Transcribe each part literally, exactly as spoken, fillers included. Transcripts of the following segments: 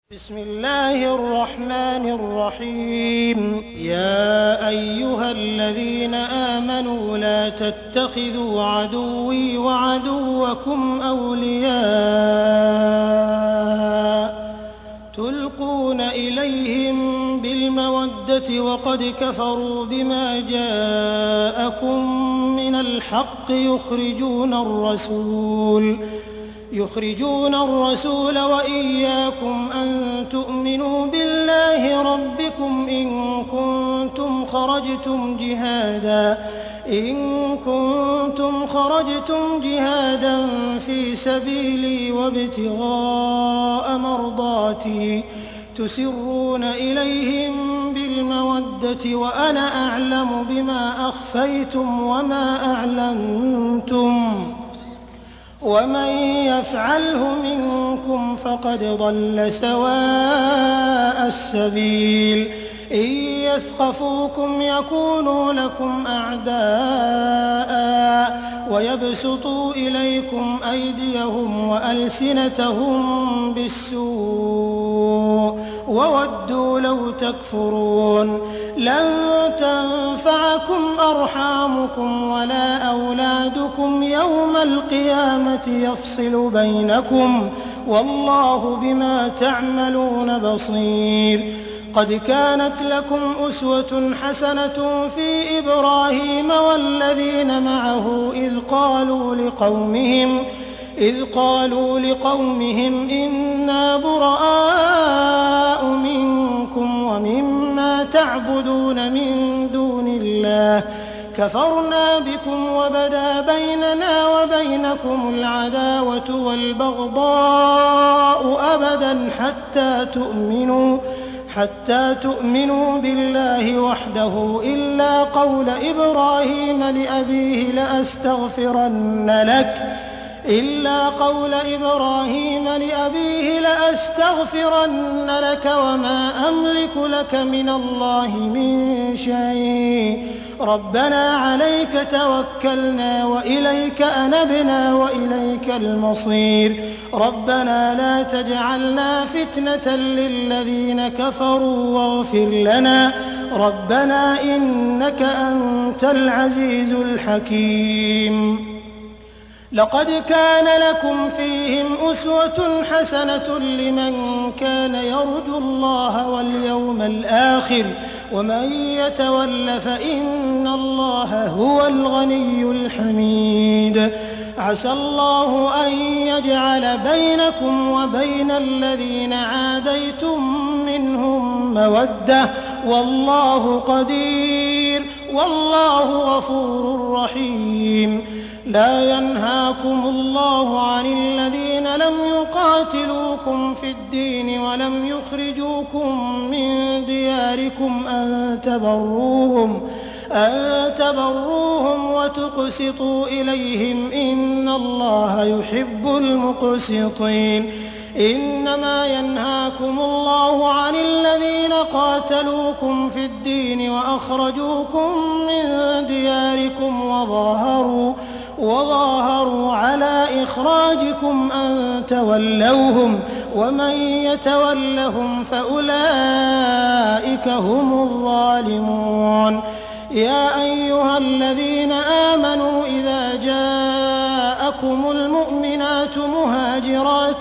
بسم الله الرحمن الرحيم يا أيها الذين آمنوا لا تتخذوا عدوي وعدوكم أولياء تلقون إليهم بالمودة وقد كفروا بما جاءكم من الحق يخرجون الرسول يخرجون الرسول وإياكم أن تؤمنوا بالله ربكم إن كنتم خرجتم جهادا إن كنتم خرجتم جهادا في سبيلي وابتغاء مرضاتي تسرون إليهم بالمودة وأنا أعلم بما أخفيتم وما أعلنتم ومن يفعله منكم فقد ضل سواء السبيل إن يثقفوكم يكونوا لكم أعداء ويبسطوا إليكم أيديهم وألسنتهم بالسوء وودوا لو تكفرون لن تنفعكم أرحامكم ولا أولادكم يوم القيامة يفصل بينكم والله بما تعملون بصير قد كانت لكم أسوة حسنة في إبراهيم والذين معه إذ قالوا لقومهم إذ قالوا لقومهم إنا براء منكم ومما تعبدون من دون الله كفرنا بكم وبدا بيننا وبينكم العداوة والبغضاء أبدا حتى تؤمنوا حتى تؤمنوا بالله وحده إلا قول إبراهيم لأبيه لأستغفرن لك إلا قول إبراهيم لأبيه لأستغفرن لك وما أملك لك من الله من شيء ربنا عليك توكلنا وإليك أنبنا وإليك المصير ربنا لا تجعلنا فتنة للذين كفروا واغفر لنا ربنا إنك أنت العزيز الحكيم لقد كان لكم فيهم أسوة حسنة لمن كان يرجو الله واليوم الآخر ومن يتول فإن الله هو الغني الحميد عسى الله أن يجعل بينكم وبين الذين عاديتم منهم مودة والله قدير والله غفور رحيم لا ينهاكم الله عن الذين لم يقاتلوكم في الدين ولم يخرجوكم من دياركم أن تبروهم أن تبروهم وتقسطوا إليهم إن الله يحب المقسطين إنما ينهاكم الله عن الذين قاتلوكم في الدين وأخرجوكم من دياركم وظاهروا وظاهروا على إخراجكم أن تولوهم ومن يتولهم فأولئك هم الظالمون يا أيها الذين آمنوا إذا جاءكم المؤمنات مهاجرات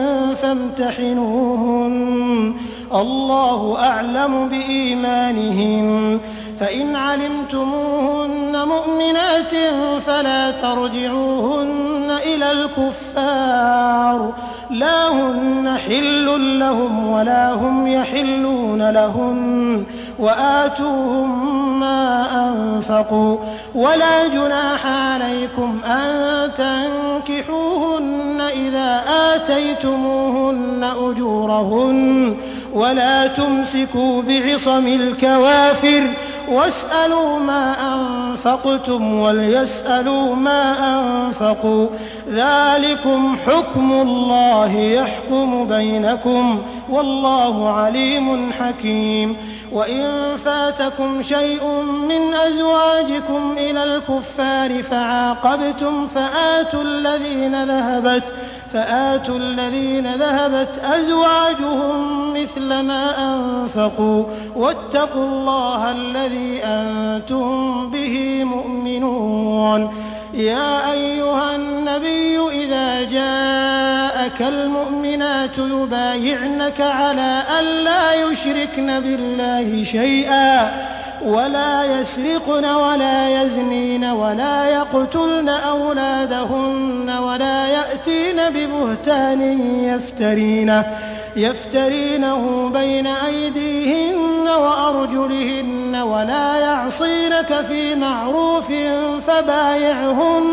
فامتحنوهن الله أعلم بإيمانهن فإن علمتموهن مؤمنات فلا ترجعوهن إلى الكفار لا هن حل لهم ولا هم يحلون لهن وآتوهم ما أنفقوا ولا جناح عليكم أن تنكحوهن إذا آتيتموهن أجورهن ولا تمسكوا بعصم الكوافر واسألوا ما أنفقتم وليسألوا ما أنفقوا ذلكم حكم الله يحكم بينكم والله عليم حكيم وإن فاتكم شيء من أزواجكم إلى الكفار فعاقبتم فآتوا الذين ذهبت فآتوا الذين ذهبت أزواجهم مثل ما أنفقوا واتقوا الله الذي أنتم به مؤمنون. يا أيها النبي إذا جاءك المؤمنات يبايعنك على أن لا يشركن بالله شيئا ولا يسرقن ولا يزنين ولا يقتلن أولادهن ولا يأتين ببهتان يفترينه, يفترينه بين أيديهن وأرجلهن ولا يعصينك في معروف فبايعهن,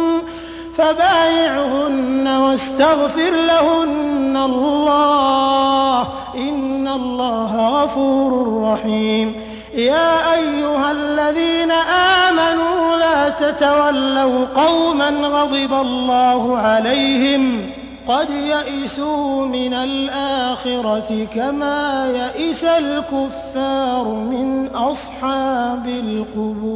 فبايعهن واستغفر لهن الله إن الله غفور رحيم. يا أيها الذين آمنوا لا تتولوا قوما غضب الله عليهم قد يئسوا من الآخرة كما يئس الكفار من أصحاب القبور.